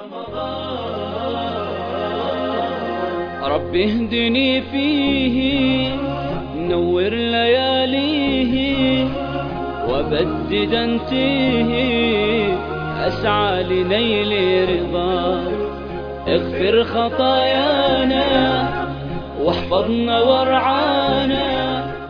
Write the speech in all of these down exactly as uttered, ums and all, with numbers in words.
رب اهدني فيه نور لياليه وبدد انتيه أسعى لنيل رضاك اغفر خطايانا واحفظنا وارعانا.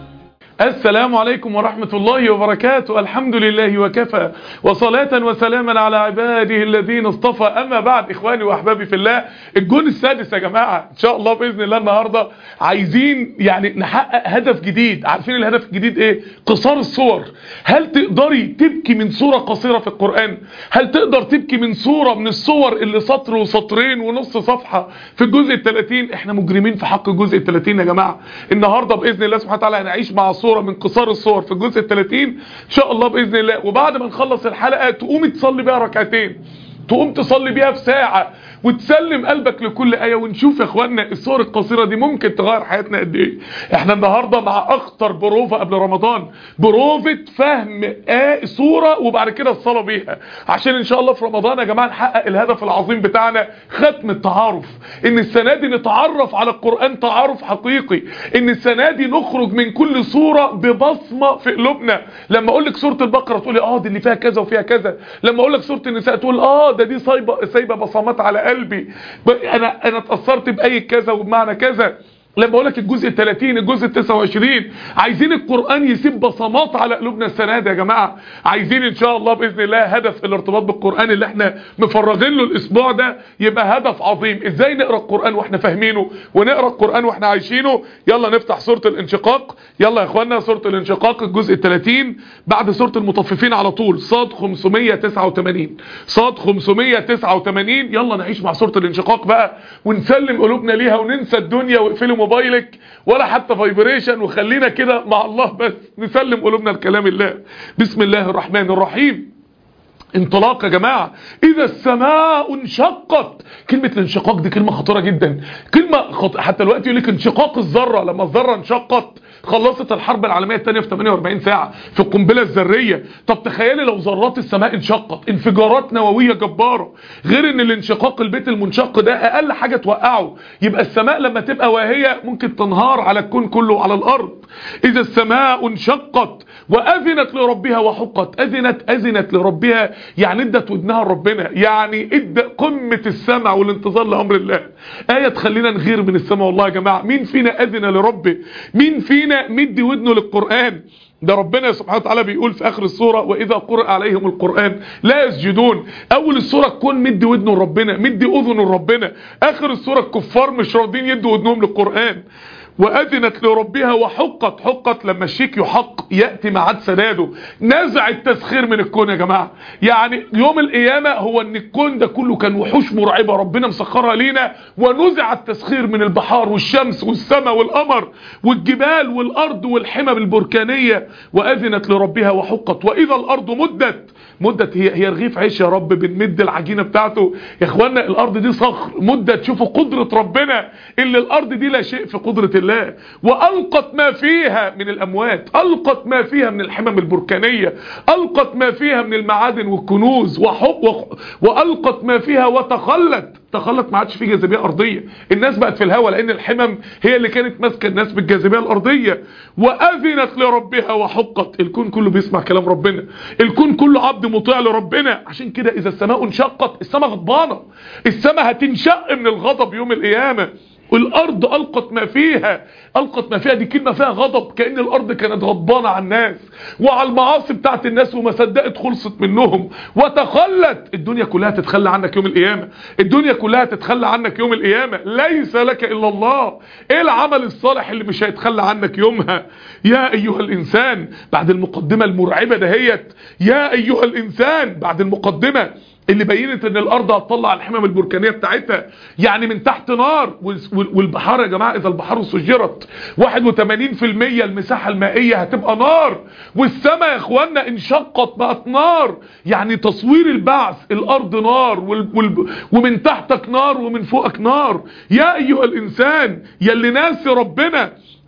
السلام عليكم ورحمة الله وبركاته. الحمد لله وكفى وصلاة وسلاما على عباده الذين اصطفى. أما بعد، إخواني وأحبابي في الله، الجون السادس يا جماعة إن شاء الله بإذن الله. النهاردة عايزين يعني نحقق هدف جديد. عارفين الهدف الجديد إيه؟ قصار الصور. هل تقدري تبكي من صورة قصيرة في القرآن؟ هل تقدر تبكي من صورة من الصور اللي سطر وسطرين ونص صفحة في الجزء الثلاثين؟ احنا مجرمين في حق الجزء الثلاثين يا جماعة. النهاردة بإذن الله سبحانه وتعالى هنعيش مع صورة من قصار الصور في الجزء الثلاثين ان شاء الله باذن الله. وبعد ما نخلص الحلقه تقوم تصلي بيها ركعتين، تقوم تصلي بيها في ساعه، وتسلم قلبك لكل آية، ونشوف يا اخوانا الصور القصيرة دي ممكن تغير حياتنا قد ايه. احنا النهاردة مع اخطر بروفة قبل رمضان، بروفة فهم آية صورة وبعد كده الصلاة بيها، عشان ان شاء الله في رمضان يا جماعة نحقق الهدف العظيم بتاعنا، ختم التعارف. ان السنة دي نتعرف على القرآن تعارف حقيقي، ان السنة دي نخرج من كل صورة ببصمة في قلوبنا. لما اقول لك سورة البقرة تقولي اه دي اللي فيها كذا وفيها كذا، لما اقول لك سورة النساء تقول اه ده دي سايبة سايبة بصمات على قلبي، انا انا اتاثرت باي كذا وبمعنى كذا. لما اقول لك الجزء الثلاثين الجزء التسعة وعشرين، عايزين القرآن يسيب بصمات على قلوبنا السنة دي يا جماعة. عايزين ان شاء الله باذن الله هدف الارتباط بالقرآن اللي احنا مفرغين له الاسبوع ده يبقى هدف عظيم. ازاي نقرا القرآن واحنا فاهمينه، ونقرا القرآن واحنا عايشينه. يلا نفتح سورة الانشقاق. يلا يا اخوانا سورة الانشقاق الجزء الثلاثين بعد سورة المطففين على طول، صاد خمسمية وتسعة وثمانين، صاد خمسمية وتسعة وثمانين. يلا نعيش مع سورة الانشقاق بقى ونسلم قلوبنا ليها وننسى الدنيا واقفلوا موبايلك ولا حتى فايبريشن، وخلينا كده مع الله بس نسلم قلوبنا لكلام الله. بسم الله الرحمن الرحيم. انطلاق يا جماعة. اذا السماء انشقت. كلمة الانشقاق دي كلمة خطيرة جدا، كلمة خط... حتى الوقت يقول لك انشقاق الذرة. لما الذرة انشقت خلصت الحرب العالمية الثانية في ثمانية وأربعين ساعة في القنبلة الذرية. طب تخيلي لو ذرات السماء انشقت، انفجارات نووية جبارة. غير ان الانشقاق البيت المنشق ده اقل حاجة توقعه. يبقى السماء لما تبقى واهية ممكن تنهار على الكون كله على الارض. اذا السماء انشقت واذنت لربها وحقت. اذنت اذنت لربها يعني ادت ودنها لربنا، يعني ادى قمة السمع والانتظار لامر الله. آية تخلينا نغير من السماء والله يا جماعة. مين فينا اذن لربه؟ مين فينا مدي ودنه للقرآن؟ ده ربنا سبحانه وتعالى بيقول في اخر السورة واذا قرأ عليهم القرآن لا يسجدون. اول السورة تكون مدي ودنه لربنا، مدي اذنه لربنا. اخر السورة الكفار مش راضين يدوا ودنهم للقرآن. وأذنت لربها وحقت. حقت لما الشيك يحق يأتي معاد سداده. نزع التسخير من الكون يا جماعة. يعني يوم القيامة هو ان الكون ده كله كان وحوش مرعبة ربنا مسخرها لينا، ونزع التسخير من البحار والشمس والسماء والقمر والجبال والأرض والحمم البركانية. وأذنت لربها وحقت. وإذا الأرض مدت. مدت هي هي رغيف عيش يا رب بنمد العجينة بتاعته يا اخوانا. الأرض دي صخر مدت. شوفوا قدرة ربنا اللي الأرض دي لا شيء في قدرة الله. وألقت ما فيها من الأموات، ألقت ما فيها من الحمم البركانية، ألقت ما فيها من المعادن والكنوز، وحق وألقت ما فيها وتخلت. تخلت ما عادش في جاذبية أرضية، الناس بقت في الهواء لأن الحمم هي اللي كانت ماسكة الناس بالجاذبية الأرضية. وأذنت لربها وحقت. الكون كله بيسمع كلام ربنا، الكون كله عبد مطيع لربنا. عشان كده إذا السماء انشقت، السماء غضبانة، السماء هتنشق من الغضب يوم القيامة. الارض القت ما فيها. القت ما فيها دي كلمه فيها غضب، كأن الارض كانت غضبانه على الناس وعلى المعاصي بتاعت الناس وما صدقت خلصت منهم. وتخلت. الدنيا كلها تتخلى عنك يوم القيامه، الدنيا كلها تتخلى عنك يوم القيامه. ليس لك الا الله. ايه العمل الصالح اللي مش هيتخلى عنك يومها؟ يا ايها الانسان، بعد المقدمه المرعبه دهيت، يا ايها الانسان بعد المقدمه اللي بينت ان الارض هتطلع الحمم البركانيه بتاعتها، يعني من تحت نار. والبحار يا جماعه اذا البحار سجرت واحد وثمانين في المية المساحه المائيه هتبقى نار. والسماء يا اخوانا انشقت بقت نار، يعني تصوير البعث. الارض نار وال... وال... ومن تحتك نار ومن فوقك نار. يا ايها الانسان يلي ناسي ربنا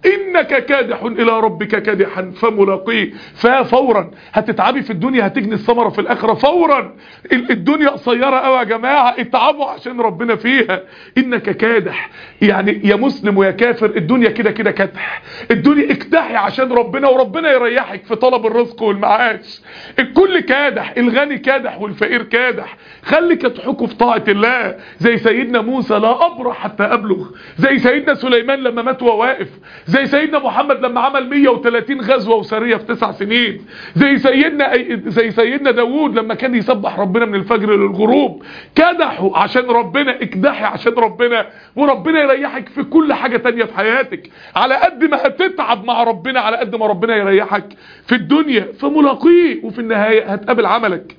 انك كادح الى ربك كادحا فملاقيه. ففورا هتتعبي في الدنيا هتجني الثمره في الاخره فورا. الدنيا قصيره قوي يا جماعه، اتعبوا عشان ربنا فيها. انك كادح يعني يا مسلم ويا كافر، الدنيا كده كده كدح. الدنيا اكدحي عشان ربنا وربنا يريحك في طلب الرزق والمعاش. الكل كادح، الغني كادح والفقير كادح. خليك تحكوا في طاعه الله زي سيدنا موسى لا ابرح حتى ابلغ، زي سيدنا سليمان لما مات وهو واقف، زي سيدنا محمد لما عمل مية وتلاتين غزوه وسريه في تسع سنين، زي سيدنا زي سيدنا داوود لما كان يسبح ربنا من الفجر للغروب. كدحوا عشان ربنا، اكدحي عشان ربنا وربنا يريحك في كل حاجه تانية في حياتك. على قد ما هتتعب مع ربنا على قد ما ربنا يريحك في الدنيا فملاقيه، وفي النهايه هتقابل عملك.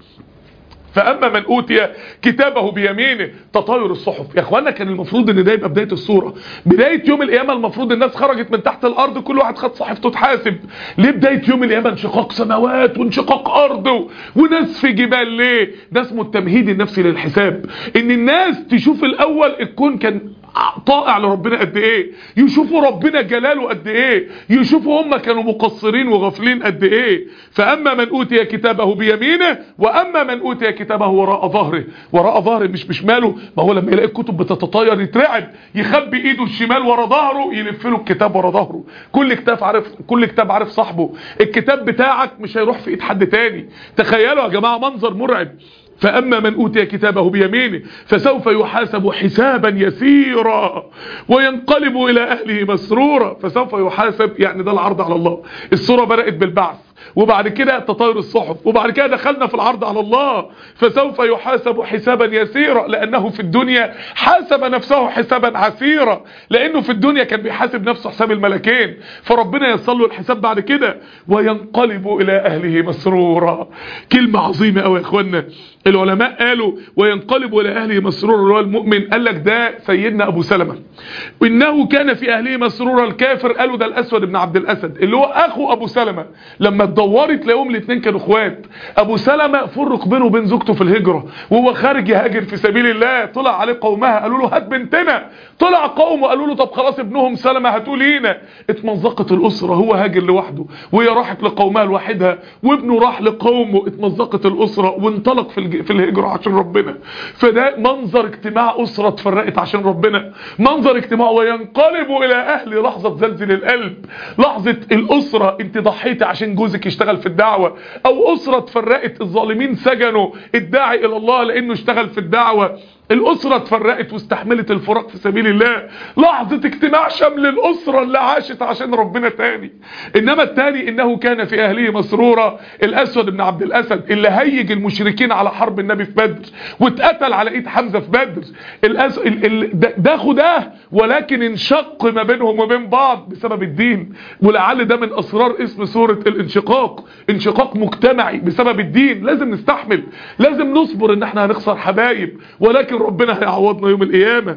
فاما من اوتي كتابه بيمينه تطاير الصحف. يا اخوانا كان المفروض ان ده يبقى بدايه الصوره، بدايه يوم القيامه. المفروض الناس خرجت من تحت الارض كل واحد خد صحيفته تحاسب. ليه بدايه يوم القيامه انشقاق سماوات وانشقاق ارض و... وناس في جبال؟ ليه؟ ده اسمه التمهيد النفسي للحساب. ان الناس تشوف الاول الكون كان طائع لربنا قد ايه، يشوفوا ربنا جلاله قد ايه، يشوفوا هم كانوا مقصرين وغافلين قد ايه. فاما من اوتي كتابه بيمينه واما من اوتي كتابه وراء ظهره. وراء ظهره مش بشماله، ما هو لما يلاقي الكتب بتتطاير يترعب، يخبي ايده الشمال ورا ظهره يلف له الكتاب ورا ظهره. كل كتاب عارف كل كتاب عارف صاحبه. الكتاب بتاعك مش هيروح في ايد حد تاني. تخيلوا يا جماعه منظر مرعب. فأما من أوتي كتابه بيمينه فسوف يحاسب حسابا يسيرا وينقلب إلى أهله مسرورا. فسوف يحاسب يعني ده العرض على الله. السورة بدأت بالبعث، وبعد كده تطاير الصحف، وبعد كده دخلنا في العرض على الله. فسوف يحاسب حسابا يسيرا لأنه في الدنيا حاسب نفسه حسابا عسيرا، لأنه في الدنيا كان بيحاسب نفسه حساب الملكين، فربنا يصل له الحساب بعد كده. وينقلب إلى أهله مسرورا. كلمة عظيمة أوي يا إخوانا. العلماء قالوا وينقلب إلى أهله مسرورا اللي هو المؤمن، قال لك ده سيدنا أبو سلمة. وإنه كان في أهله مسرورا. الكافر قالوا ده الأسود بن عبد الأسد اللي هو أخو أبو سلمة. لما اتدورت تلاقيهم الاثنين كانوا اخوات. أبو سلمة فرق بينه وبين زوجته في الهجرة، وهو خارج يهاجر في سبيل الله. طلع عليه قومها قالوا له هات بنتنا. طلع قومه قالوا له طب خلاص ابنهم سلمة هاتوا لينا. اتمزقت الأسرة، هو هاجر لوحده وهي راحت لقومها لوحدها، وابنه راح لقومه. اتمزقت الأسرة وانطلق في في الهجرة عشان ربنا. فده منظر اجتماع أسرة اتفرقت عشان ربنا، منظر اجتماع. وينقلب إلى أهل لحظة زلزل القلب، لحظة الأسرة انت ضحيتي عشان جوزك يشتغل في الدعوة، أو أسرة اتفرقت الظالمين سجنوا الداعي إلى الله لأنه اشتغل في الدعوة. الأسرة اتفرقت واستحملت الفراق في سبيل الله، لحظة اجتماع شمل الأسرة اللي عاشت عشان ربنا تاني. إنما التاني إنه كان في أهله مسرورا. الأسود بن عبد الأسد اللي هيج المشركين على حرب النبي في بدر واتقتل على إيد حمزة في بدر. الأس... ال... ال... ده خداه، ولكن انشق ما بينهم وبين بعض بسبب الدين. ولعل ده من أسرار اسم سورة الانشقاق، انشقاق مجتمعي بسبب الدين. لازم نستحمل، لازم نصبر إن احنا هنخسر حبايب، ولكن ربنا هيعوضنا يوم القيامة.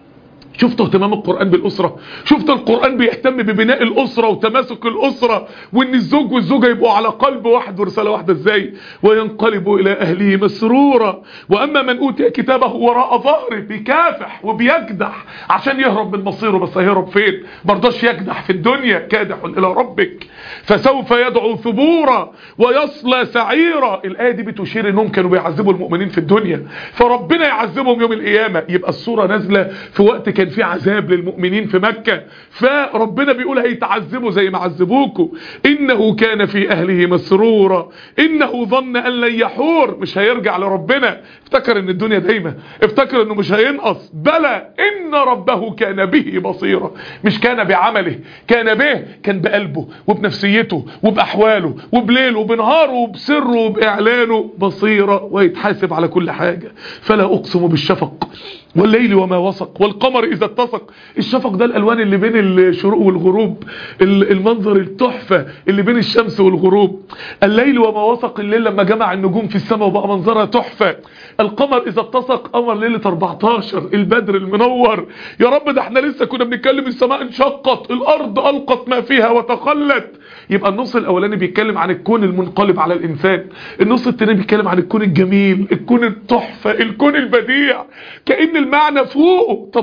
شفتوا اهتمام القرآن بالأسرة؟ شفتوا القرآن بيهتم ببناء الأسرة وتماسك الأسرة، وان الزوج والزوجة يبقوا على قلب واحد ورسالة واحدة ازاي؟ وينقلب إلى أهله مسرورا. وأما من أوتي كتابه وراء ظهره بيكافح وبيكدح عشان يهرب من مصيره. بس هيهرب فين؟ مرضاش يكدح في الدنيا. كادح إلى ربك فسوف يدعو ثبورا ويصلى سعيرا. الآية دي بتشير انهم كانوا بيعذبوا المؤمنين في الدنيا، فربنا يعذبهم يوم القيامة. يبقى الصورة نازلة في وقت كان في عذاب للمؤمنين في مكة، فربنا بيقول هيتعذبوا زي ما عذبوكوا. إنه كان في أهله مسرورا إنه ظن أن لن يحور. مش هيرجع لربنا، افتكر ان الدنيا دايما، افتكر انه مش هينقص. بلى إن ربه كان به بصيرا. مش كان بعمله، كان به، كان بقلبه وبنفسيته وبأحواله وبليله وبنهاره وبسره وبإعلانه بصيرا، ويتحاسب على كل حاجة. فلا أقسم بالشفق والليل وما وسق والقمر إذا اتسق. الشفق ده الألوان اللي بين الشروق والغروب، المنظر التحفة اللي بين الشمس والغروب. الليل وما وسق، الليل لما جمع النجوم في السماء وبقى منظرها تحفة. القمر إذا اتسق، قمر ليلة أربعتاشر، البدر المنور. يا رب ده احنا لسه كنا بنتكلم السماء انشقت، الأرض ألقت ما فيها وتخلت. يبقى النص الأولاني بيتكلم عن الكون المنقلب على الإنسان، النص التاني بيتكلم عن الكون الجميل، الكون التحفة، الكون البديع. كأن المعنى فوقه. تدبروا في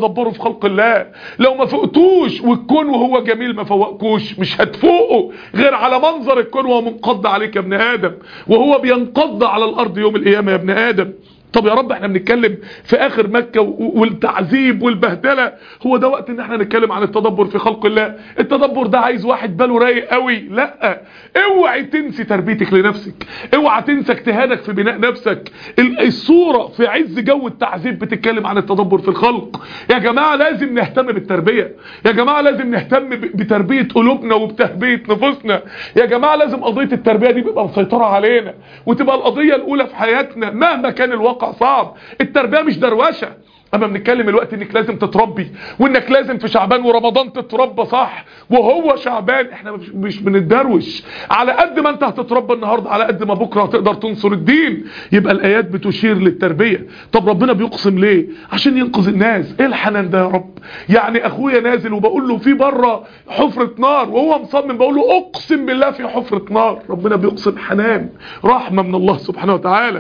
خلق الله. لو ما فوقتوش والكون وهو جميل ما فوقكوش، مش هتفوقوا غير على منظر الكون وهو منقض عليك يا ابن ادم، وهو بينقض على الارض يوم القيامه يا ابن ادم. طب يا رب احنا بنتكلم في اخر مكة والتعذيب والبهدلة، هو ده وقت ان احنا نتكلم عن التدبر في خلق الله؟ التدبر ده عايز واحد باله رايق قوي. لا، اوعي تنسي تربيتك لنفسك، اوعي تنسى اجتهادك في بناء نفسك. الصورة في عز جو التعذيب بتتكلم عن التدبر في الخلق. يا جماعة لازم نهتم بالتربية، يا جماعة لازم نهتم بتربية قلوبنا وبتهبية نفوسنا، يا جماعة لازم قضية التربية دي تبقى مسيطرة علينا وتبقى القضية الاولى في حياتنا مهما كان الواقع صعب. التربية مش دروشة. اما بنتكلم الوقت انك لازم تتربي، وانك لازم في شعبان ورمضان تتربى صح وهو شعبان. احنا مش, مش بنتدروش. على قد ما انت هتتربى النهاردة على قد ما بكرة هتقدر تنصر الدين. يبقى الايات بتشير للتربية. طب ربنا بيقسم ليه؟ عشان ينقذ الناس. ايه الحنان ده يا رب؟ يعني اخويا نازل وبقول له في بره حفرة نار وهو مصمم، بقول له اقسم بالله في حفرة نار. ربنا بيقسم حنان، رحمة من الله سبحانه وتعالى.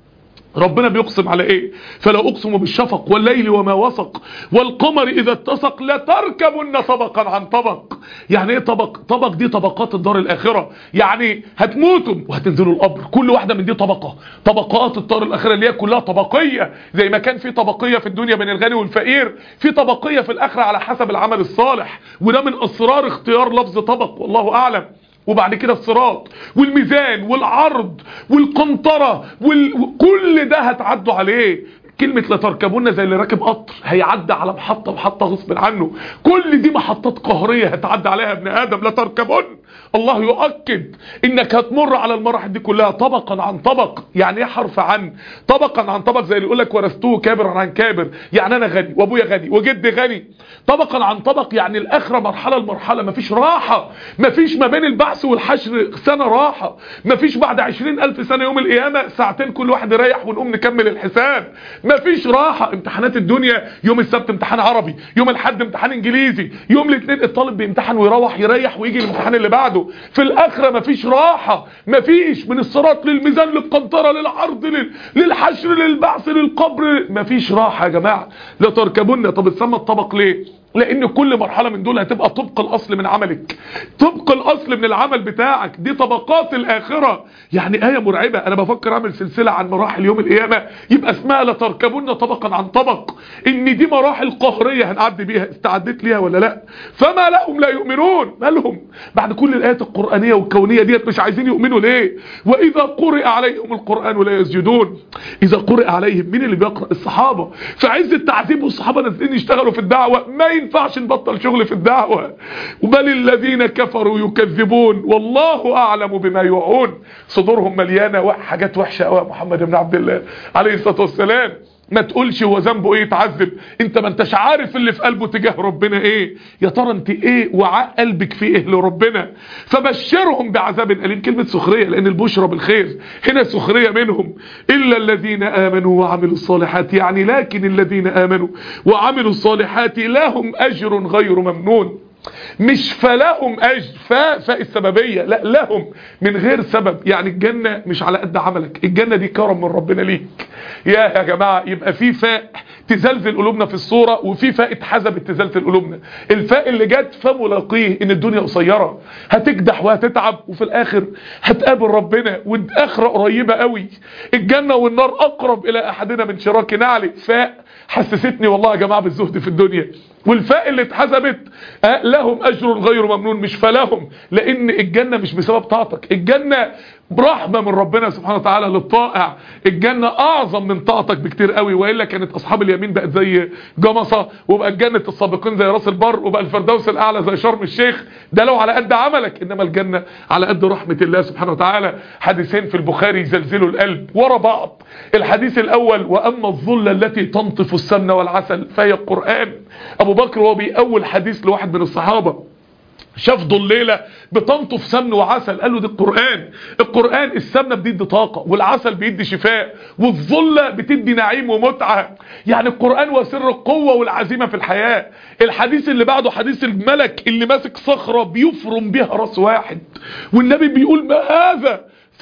ربنا بيقسم على ايه؟ فلا اقسم بالشفق والليل وما وسق والقمر اذا اتسق لتركبن طبقا عن طبق. يعني ايه طبق؟ طبق دي طبقات الدار الاخره، يعني هتموتوا وهتنزلوا القبر، كل واحده من دي طبقه. طبقات الدار الاخره اللي هي كلها طبقيه، زي ما كان في طبقيه في الدنيا بين الغني والفقير، في طبقيه في الاخره على حسب العمل الصالح. وده من اسرار اختيار لفظ طبق والله اعلم. وبعد كده الصراط والميزان والعرض والقنطرة وكل ده هتعدوا عليه. كلمة لتركبون زي اللي راكب قطر هيعدي على محطة محطة غصب عنه. كل دي محطات قهرية هتعدي عليها ابن آدم. لتركبون، الله يؤكد انك هتمر على المراحل دي كلها طبقا عن طبق. يعني ايه حرف عن؟ طبقا عن طبق، زي اللي يقولك ورثته كابرا عن كابر، يعني انا غني وابويا غني وجدي غني. طبقا عن طبق يعني الاخرة مرحلة لمرحلة، مفيش راحة، مفيش ما بين البعث والحشر سنة راحة، مفيش بعد عشرين الف سنة يوم القيامة ساعتين كل واحد يريح ونقوم نكمل الحساب. مفيش راحة. امتحانات الدنيا يوم السبت امتحان عربي، يوم الاحد امتحان انجليزي، يوم الاثنين الطالب بيمتحن ويروح يريح ويجي الامتحان اللي بعده. في الاخرة مفيش راحة، مفيش من الصراط للميزان للقنطرة للعرض لل... للحشر للبعث للقبر، مفيش راحة يا جماعة. لا تركبون. طب اتسمى الطبق ليه؟ لان كل مرحلة من دول هتبقى طبق الاصل من عملك، طبق الاصل من العمل بتاعك. دي طبقات الاخرة. يعني ايه مرعبة. انا بفكر اعمل سلسلة عن مراحل يوم القيامة يبقى اسمها لتركبون طبقا عن طبق. ان دي مراحل قهرية هنعدي بيها. استعدت ليها ولا لا؟ فما لهم لا يؤمنون. مالهم بعد كل الايات القرآنية والكونية ديت مش عايزين يؤمنوا ليه؟ واذا قرئ عليهم القرآن لا يسجدون. اذا قرئ عليهم، مين اللي بيقرأ؟ الصحابة. في عز التعذيب والصحابة نازلين يشتغلوا في الدعوة، ما ينفعش نبطل شغل في الدعوة. وبل الذين كفروا يكذبون والله اعلم بما يوعون. صدورهم مليانة حاجات وحشة قوي. محمد بن عبد الله عليه الصلاة والسلام ما تقولش هو ذنبه ايه يتعذب، انت ما انتش عارف اللي في قلبه تجاه ربنا ايه. يا ترى انت ايه وعاء قلبك فيه ايه لربنا؟ فبشرهم بعذاب اليم. كلمه سخريه لان البشرى بالخير هنا سخريه منهم. الا الذين امنوا وعملوا الصالحات، يعني لكن الذين امنوا وعملوا الصالحات لهم اجر غير ممنون. مش فلهم اجر، فاء فاء السببيه، لا لهم من غير سبب. يعني الجنه مش على قد عملك، الجنه دي كرم من ربنا ليك. يا يا جماعه يبقى في فاء تزلزل قلوبنا في الصوره، وفي فاء اتحسبت تزلزل قلوبنا. الفاء اللي جت فملاقيه ان الدنيا قصيره، هتكدح وهتتعب وفي الاخر هتقابل ربنا والاخره قريبه قوي. الجنه والنار اقرب الى احدنا من شراك نعل. فاء حسستني والله يا جماعه بالزهد في الدنيا. والفاء اللي اتحسبت أه لهم اجر غير ممنون، مش فلهم، لان الجنه مش بسبب طاعتك، الجنه برحمه من ربنا سبحانه وتعالى للطائع. الجنه اعظم من طاعتك بكتير قوي، والا كانت اصحاب اليمين بقت زي جمصه، وبقت جنه السابقين زي راس البر، وبقى الفردوس الاعلى زي شرم الشيخ. ده لو على قد عملك، انما الجنه على قد رحمه الله سبحانه وتعالى. حديثين في البخاري يزلزلوا القلب ورا بعض. الحديث الاول: واما الظله التي تنطف السمن والعسل فهي القران. ابو بكر وهو بيقول حديث لواحد من الصحابه شاف ضليله بتنطف سمن وعسل، قال له دي القرآن. القرآن السمنه بتدي طاقه، والعسل بيدي شفاء، والظله بتدي نعيم ومتعه. يعني القرآن هو سر القوه والعزيمه في الحياه. الحديث اللي بعده حديث الملك اللي ماسك صخره بيفرم بيها راس واحد، والنبي بيقول ما هذا؟ ف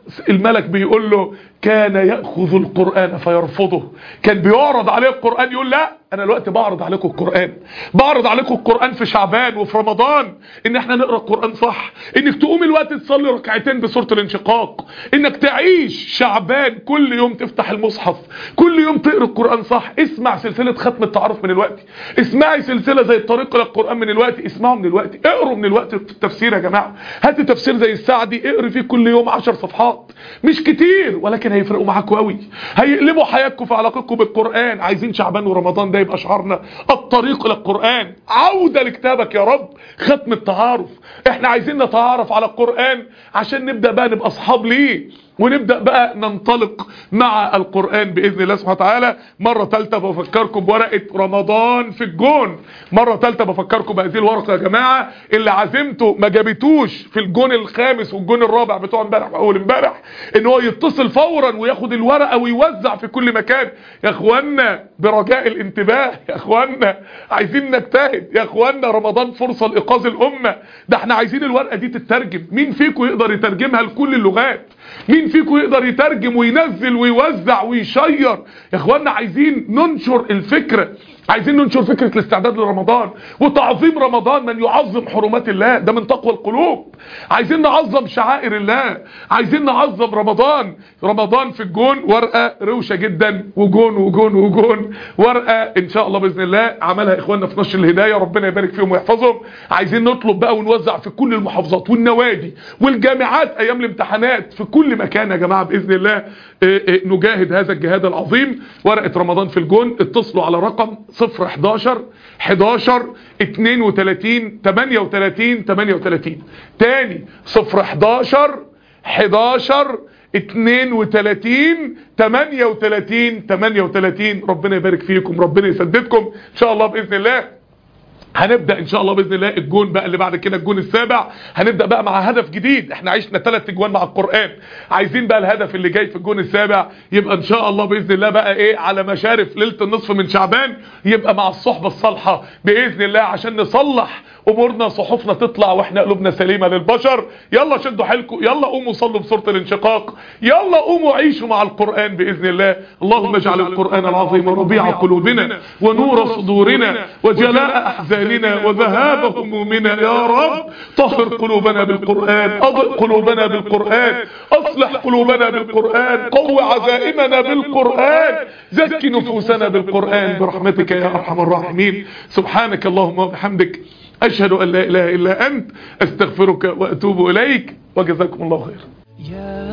الملك بيقول له كان يأخذ القرآن فيرفضه، كان بيعرض عليه القرآن يقول لا انا الوقت بعرض عليكم القرآن، بعرض عليكم القرآن في شعبان وفي رمضان، ان احنا نقرأ القرآن صح، انك تقوم الوقت تصلي ركعتين بسورة الانشقاق، انك تعيش شعبان كل يوم تفتح المصحف، كل يوم تقرأ القرآن صح. اسمع سلسلة ختم التعارف من الوقت، اسمعي سلسلة زي الطريق الى القرآن من الوقت، اسمعوا من الوقت، اقروا من الوقت في التفسير يا جماعة. هات تفسير زي السعدي اقري فيه كل يوم عشر صفحات، مش كتير ولكن هيفرقوا معاكم قوي، هيقلبوا حياتكم في علاقتكم بالقرآن. عايزين شعبان ورمضان ده يبقى شعارنا الطريق الى القرآن، عودة لكتابك يا رب، ختم التعارف. احنا عايزين نتعارف على القرآن عشان نبدأ بقى نبقى اصحاب ليه، ونبدأ بقى ننطلق مع القرآن بإذن الله سبحانه وتعالى. مرة ثالثة بفكركم بورقة رمضان في الجون، مرة ثالثة بفكركم بهذه الورقة يا جماعة، اللي عزمته ما جابتوش في الجون الخامس والجون الرابع بتوع امبارح واول امبارح ان هو يتصل فورا وياخد الورقة ويوزع في كل مكان. يا اخوانا برجاء الانتباه، يا اخوانا عايزين نجتهد، يا اخوانا رمضان فرصة لإيقاظ الأمة، ده احنا عايزين الورقة دي تترجم. مين فيكم يقدر يترجمها لكل اللغات؟ مين فيكم يقدر يترجم وينزل ويوزع ويشير؟ يا اخوانا عايزين ننشر الفكرة، عايزين ننشر فكرة الاستعداد لرمضان وتعظيم رمضان. من يعظم حرمات الله ده من تقوى القلوب. عايزين نعظم شعائر الله، عايزين نعظم رمضان. رمضان في الجون ورقة روشة جدا، وجون وجون وجون، ورقة ان شاء الله باذن الله عملها اخواننا في نشر الهداية، ربنا يبارك فيهم ويحفظهم. عايزين نطلب بقى ونوزع في كل المحافظات والنوادي والجامعات ايام الامتحانات في كل مكان يا جماعة باذن الله. اه اه نجاهد هذا الجهاد العظيم. ورقة رمضان في الجون، اتصلوا على رقم صفر حداشر حداشر اتنين وتلاتين تمانية وتلاتين تمانية وتلاتين، تاني صفر حداشر حداشر اتنين وتلاتين تمانية وتلاتين تمانية وتلاتين. ربنا يبارك فيكم، ربنا يسددكم ان شاء الله باذن الله. هنبدأ ان شاء الله باذن الله الجون بقى اللي بعد كده الجون السابع، هنبدأ بقى مع هدف جديد. احنا عشنا ثلاث اجوان مع القرآن، عايزين بقى الهدف اللي جاي في الجون السابع يبقى ان شاء الله باذن الله بقى ايه على مشارف ليلة النصف من شعبان، يبقى مع الصحبة الصالحة باذن الله عشان نصلح امورنا، صحفنا تطلع واحنا قلوبنا سليمة للبشر. يلا شدوا حيلكم، يلا قوموا صلوا بسورة الانشقاق، يلا قوموا عيشوا مع القرآن باذن الله. اللهم اجعل القرآن العظيم ربيع قلوبنا ونور صدورنا وجلاء احزاننا وذهاب همومنا يا رب. طهر قلوبنا بالقرآن، اضئ قلوبنا بالقرآن، اصلح قلوبنا بالقرآن، قو عزائمنا بالقرآن، زكي نفوسنا بالقرآن برحمتك يا ارحم الراحمين. سبحانك اللهم وبحمدك، أشهد أن لا إله إلا أنت، أستغفرك وأتوب إليك، وجزاكم الله خير.